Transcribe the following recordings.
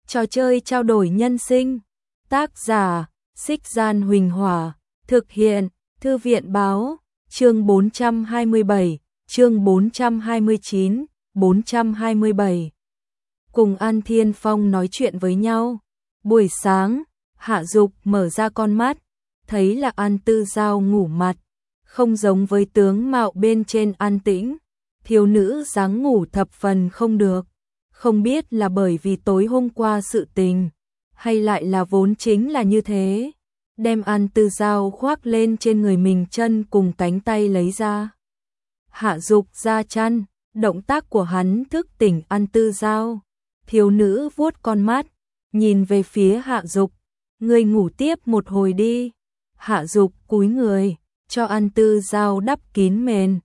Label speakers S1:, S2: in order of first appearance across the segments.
S1: Trò chơi trao đổi nhân sinh. Tác giả: Xích Gian Huỳnh Hỏa. Thực hiện: Thư viện Báo. Chương 427, chương 429, 427. Cùng An Thiên Phong nói chuyện với nhau. Buổi sáng, Hạ Dục mở ra con mắt, thấy là An Tư Giao ngủ mặt, không giống với tướng mạo bên trên an tĩnh, thiếu nữ dáng ngủ thập phần không được. Không biết là bởi vì tối hôm qua sự tình, hay lại là vốn chính là như thế. Đem An Tư Giao khoác lên trên người mình, chân cùng cánh tay lấy ra. Hạ Dục ra chăn, động tác của hắn thức tỉnh An Tư Giao. Thiếu nữ vuốt con mắt, nhìn về phía Hạ Dục, ngươi ngủ tiếp một hồi đi. Hạ Dục cúi người, cho An Tư Giao đắp kín mền.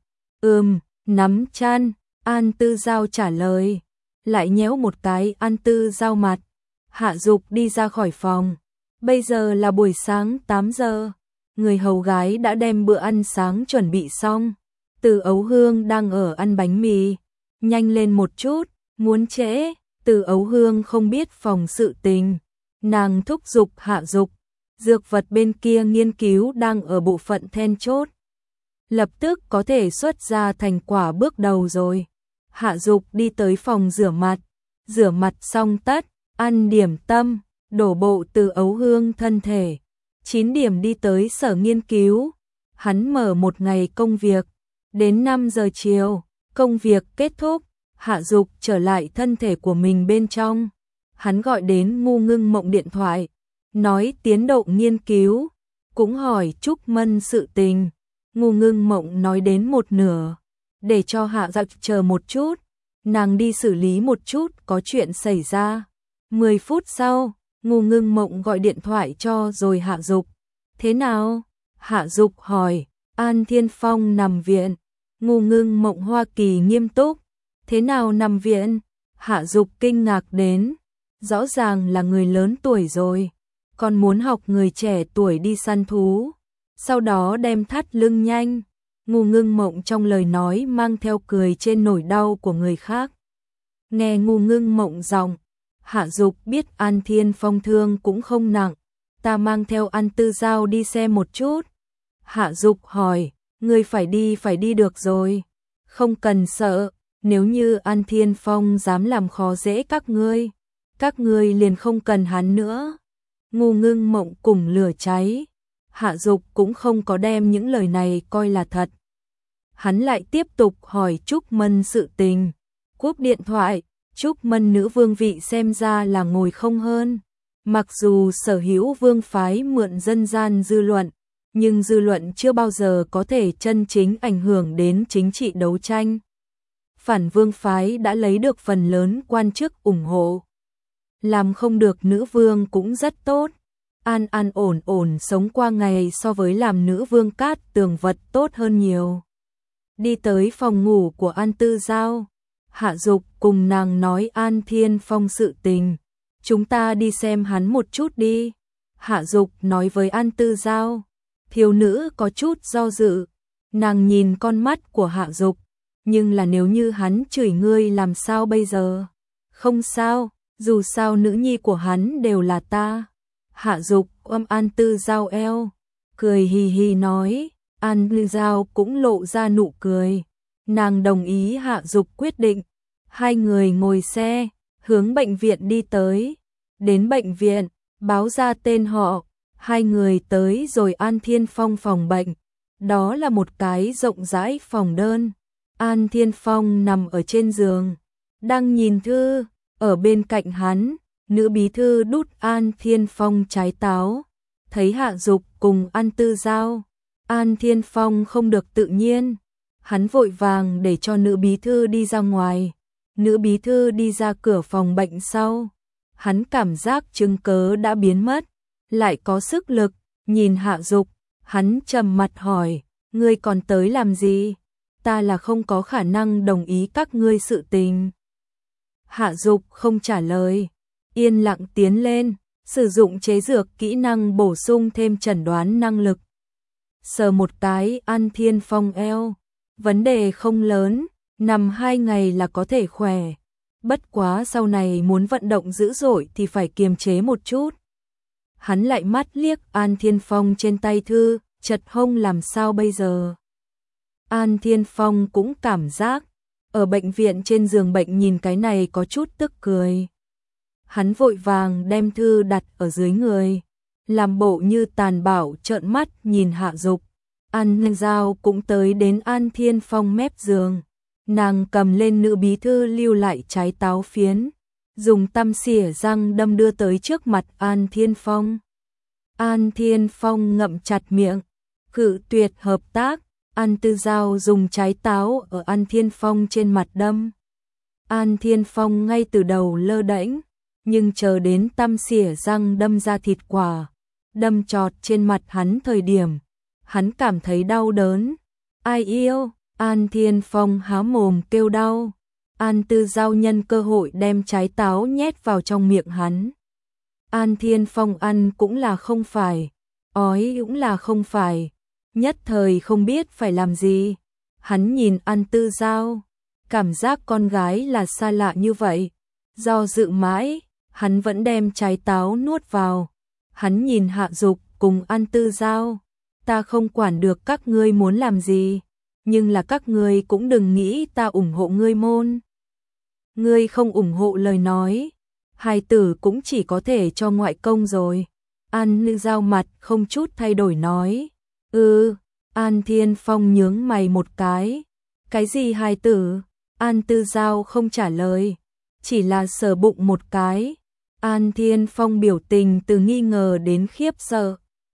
S1: Nắm chăn. An Tư Giao trả lời, lại nhéo một cái An Tư Giao mặt. Hạ Dục đi ra khỏi phòng. Bây giờ là buổi sáng 8 giờ. Người hầu gái đã đem bữa ăn sáng chuẩn bị xong. Từ Ấu Hương đang ở ăn bánh mì. Nhanh lên một chút, muốn trễ. Từ Ấu Hương không biết phòng sự tình. Nàng thúc giục Hạ Dục. Dược vật bên kia nghiên cứu đang ở bộ phận then chốt. Lập tức có thể xuất ra thành quả bước đầu rồi. Hạ Dục đi tới phòng rửa mặt. Rửa mặt xong tất, ăn điểm tâm, đổ bộ Từ Ấu Hương thân thể. 9 điểm đi tới sở nghiên cứu. Hắn mở một ngày công việc. Đến 5 giờ chiều, công việc kết thúc. Hạ Dục trở lại thân thể của mình bên trong. Hắn gọi đến Ngu Ngưng Mộng điện thoại, nói tiến độ nghiên cứu, cũng hỏi Trúc Mân sự tình. Ngu Ngưng Mộng nói đến một nửa, để cho Hạ Dục chờ một chút, nàng đi xử lý một chút có chuyện xảy ra. 10 phút sau, Ngu Ngưng Mộng gọi điện thoại cho rồi Hạ Dục. Thế nào? Hạ Dục hỏi. An Thiên Phong nằm viện. Ngu Ngưng Mộng Hoa Kỳ nghiêm túc. Thế nào nằm viện? Hạ Dục kinh ngạc đến. Rõ ràng là người lớn tuổi rồi, còn muốn học người trẻ tuổi đi săn thú, sau đó đem thắt lưng nhanh. Ngu Ngưng Mộng trong lời nói mang theo cười trên nỗi đau của người khác. Nghe Ngu Ngưng Mộng giọng, Hạ Dục biết An Thiên Phong thương cũng không nặng. Ta mang theo An Tư Giao đi xem một chút. Hạ Dục hỏi, ngươi phải đi được rồi. Không cần sợ, nếu như An Thiên Phong dám làm khó dễ các ngươi liền không cần hắn nữa. Ngu Ngưng Mộng cùng lửa cháy. Hạ Dục cũng không có đem những lời này coi là thật. Hắn lại tiếp tục hỏi Trúc Mân sự tình. Cúp điện thoại, Trúc Mân nữ vương vị xem ra là ngồi không hơn. Mặc dù sở hữu vương phái mượn dân gian dư luận, nhưng dư luận chưa bao giờ có thể chân chính ảnh hưởng đến chính trị đấu tranh. Phản vương phái đã lấy được phần lớn quan chức ủng hộ. Làm không được nữ vương cũng rất tốt. An an ổn ổn sống qua ngày so với làm nữ vương Cát Tường vật tốt hơn nhiều. Đi tới phòng ngủ của An Tư Giao. Hạ Dục cùng nàng nói An Thiên Phong sự tình. Chúng ta đi xem hắn một chút đi. Hạ Dục nói với An Tư Giao. Thiếu nữ có chút do dự. Nàng nhìn con mắt của Hạ Dục. Nhưng là nếu như hắn chửi ngươi làm sao bây giờ? Không sao, dù sao nữ nhi của hắn đều là ta. Hạ Dục ôm An Tư Giao eo, cười hì hì nói. An Tư Giao cũng lộ ra nụ cười. Nàng đồng ý Hạ Dục quyết định. Hai người ngồi xe, hướng bệnh viện đi tới. Đến bệnh viện, báo ra tên họ. Hai người tới rồi An Thiên Phong phòng bệnh. Đó là một cái rộng rãi phòng đơn. An Thiên Phong nằm ở trên giường, đang nhìn thư. Ở bên cạnh hắn, nữ bí thư đút An Thiên Phong trái táo. Thấy Hạ Dục cùng An Tư Giao, An Thiên Phong không được tự nhiên. Hắn vội vàng để cho nữ bí thư đi ra ngoài. Nữ bí thư đi ra cửa phòng bệnh sau. Hắn cảm giác chứng cớ đã biến mất, lại có sức lực. Nhìn Hạ Dục, hắn trầm mặt hỏi, ngươi còn tới làm gì? Ta là không có khả năng đồng ý các ngươi sự tình. Hạ Dục không trả lời, yên lặng tiến lên, sử dụng chế dược kỹ năng bổ sung thêm chẩn đoán năng lực. Sờ một cái An Thiên Phong eo, vấn đề không lớn, nằm 2 ngày là có thể khỏe. Bất quá sau này muốn vận động dữ dội thì phải kiềm chế một chút. Hắn lại mắt liếc An Thiên Phong trên tay thư, chật hông làm sao bây giờ. An Thiên Phong cũng cảm giác, ở bệnh viện trên giường bệnh nhìn cái này có chút tức cười. Hắn vội vàng đem thư đặt ở dưới người, làm bộ như tàn bạo trợn mắt nhìn Hạ Dục. An Giao cũng tới đến An Thiên Phong mép giường. Nàng cầm lên nữ bí thư lưu lại trái táo phiến, dùng tăm xỉa răng đâm đưa tới trước mặt An Thiên Phong. An Thiên Phong ngậm chặt miệng, cự tuyệt hợp tác. An Tư Giao dùng trái táo ở An Thiên Phong trên mặt đâm. An Thiên Phong ngay từ đầu lơ đễnh, nhưng chờ đến tăm xỉa răng đâm ra thịt quả, đâm chọt trên mặt hắn thời điểm, hắn cảm thấy đau đớn. Ai yêu? An Thiên Phong há mồm kêu đau. An Tư Giao nhân cơ hội đem trái táo nhét vào trong miệng hắn. An Thiên Phong ăn cũng là không phải, ói cũng là không phải, nhất thời không biết phải làm gì. Hắn nhìn An Tư Giao, cảm giác con gái là xa lạ như vậy. Do dự mãi, hắn vẫn đem trái táo nuốt vào. Hắn nhìn Hạ Dục cùng An Tư Giao, ta không quản được các ngươi muốn làm gì, nhưng là các ngươi cũng đừng nghĩ ta ủng hộ ngươi môn. Ngươi không ủng hộ lời nói, hài tử cũng chỉ có thể cho ngoại công rồi. An Tư Giao mặt không chút thay đổi nói. An Thiên Phong nhướng mày một cái. Cái gì hài tử? An Tư Giao không trả lời, chỉ là sờ bụng một cái. An Thiên Phong biểu tình từ nghi ngờ đến khiếp sợ.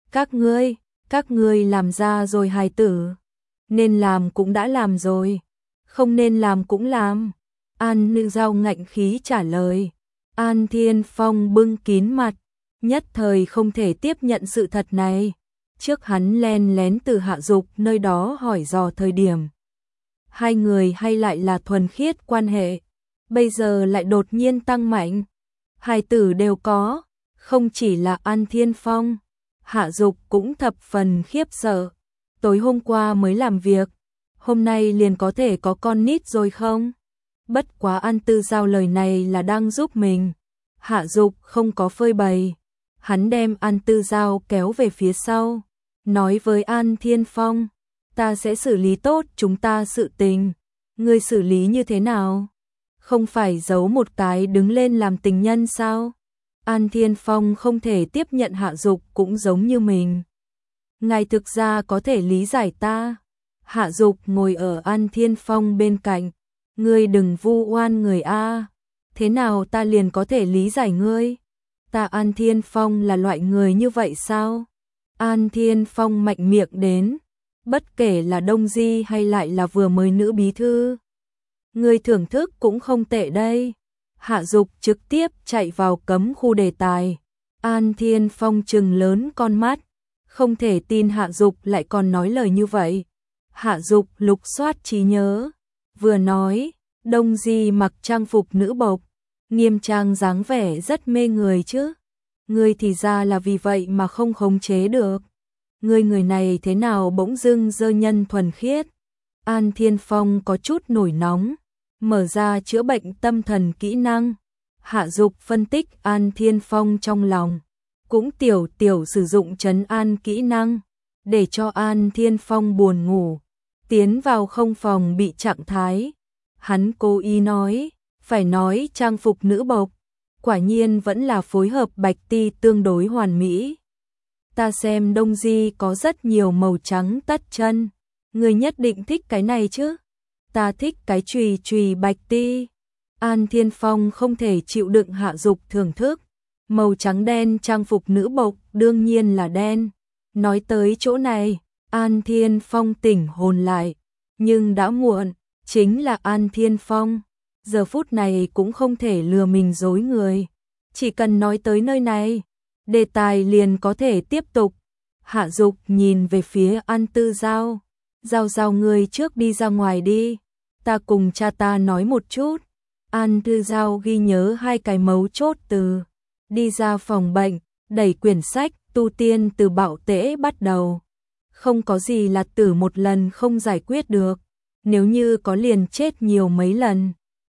S1: Các ngươi làm ra rồi hài tử. Nên làm cũng đã làm rồi, không nên làm cũng làm. An Tư Giao ngạnh khí trả lời. An Thiên Phong bưng kín mặt, nhất thời không thể tiếp nhận sự thật này. Trước hắn len lén từ Hạ Dục nơi đó hỏi dò thời điểm, hai người hay lại là thuần khiết quan hệ, bây giờ lại đột nhiên tăng mạnh. Hài tử đều có, không chỉ là An Thiên Phong, Hạ Dục cũng thập phần khiếp sợ. Tối hôm qua mới làm việc, hôm nay liền có thể có con nít rồi không? Bất quá An Tư Giao lời này là đang giúp mình. Hạ Dục không có phơi bày, hắn đem An Tư Giao kéo về phía sau, nói với An Thiên Phong, ta sẽ xử lý tốt chúng ta sự tình. Ngươi xử lý như thế nào? Không phải giấu một cái đứng lên làm tình nhân sao? An Thiên Phong không thể tiếp nhận Hạ Dục cũng giống như mình. Ngài thực ra có thể lý giải ta. Hạ Dục ngồi ở An Thiên Phong bên cạnh. Ngươi đừng vu oan người a. Thế nào ta liền có thể lý giải ngươi? Ta An Thiên Phong là loại người như vậy sao? An Thiên Phong mạnh miệng đến. Bất kể là Đông Di hay lại là vừa mới nữ bí thư, ngươi thưởng thức cũng không tệ đây. Hạ Dục trực tiếp chạy vào cấm khu đề tài. An Thiên Phong trừng lớn con mắt, không thể tin Hạ Dục lại còn nói lời như vậy. Hạ Dục lục soát trí nhớ, vừa nói, Đông Di mặc trang phục nữ bộc, nghiêm trang dáng vẻ rất mê người chứ. Ngươi thì ra là vì vậy mà không khống chế được. Ngươi người này thế nào bỗng dưng dơ nhân thuần khiết. An Thiên Phong có chút nổi nóng, mở ra chữa bệnh tâm thần kỹ năng. Hạ Dục phân tích An Thiên Phong trong lòng, cũng tiểu sử dụng trấn an kỹ năng, để cho An Thiên Phong buồn ngủ, tiến vào không phòng bị trạng thái. Hắn cố ý nói, phải nói trang phục nữ bộc, quả nhiên vẫn là phối hợp bạch ti tương đối hoàn mỹ. Ta xem Đông Di có rất nhiều màu trắng tất chân, người nhất định thích cái này chứ? Ta thích cái chùy chùy bạch ti. An Thiên Phong không thể chịu đựng Hạ Dục thưởng thức. Màu trắng đen trang phục nữ bộc đương nhiên là đen. Nói tới chỗ này, An Thiên Phong tỉnh hồn lại, nhưng đã muộn, chính là An Thiên Phong. Giờ phút này cũng không thể lừa mình dối người. Chỉ cần nói tới nơi này, đề tài liền có thể tiếp tục. Hạ Dục nhìn về phía An Tư Giao. Giao người trước đi ra ngoài đi, ta cùng cha ta nói một chút. An Tư Giao ghi nhớ hai cái mấu chốt từ. Đi ra phòng bệnh, đẩy quyển sách tu tiên từ bạo tễ bắt đầu. Không có gì là tử một lần không giải quyết được, nếu như có liền chết nhiều mấy lần.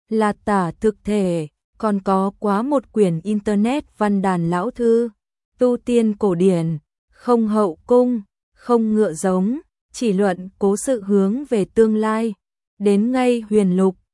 S1: là tả thực thể, còn có quá một quyển internet văn đàn lão thư, tu tiên cổ điển, không hậu cung, không ngựa giống, chỉ luận cố sự hướng về tương lai, đến ngay huyền lục,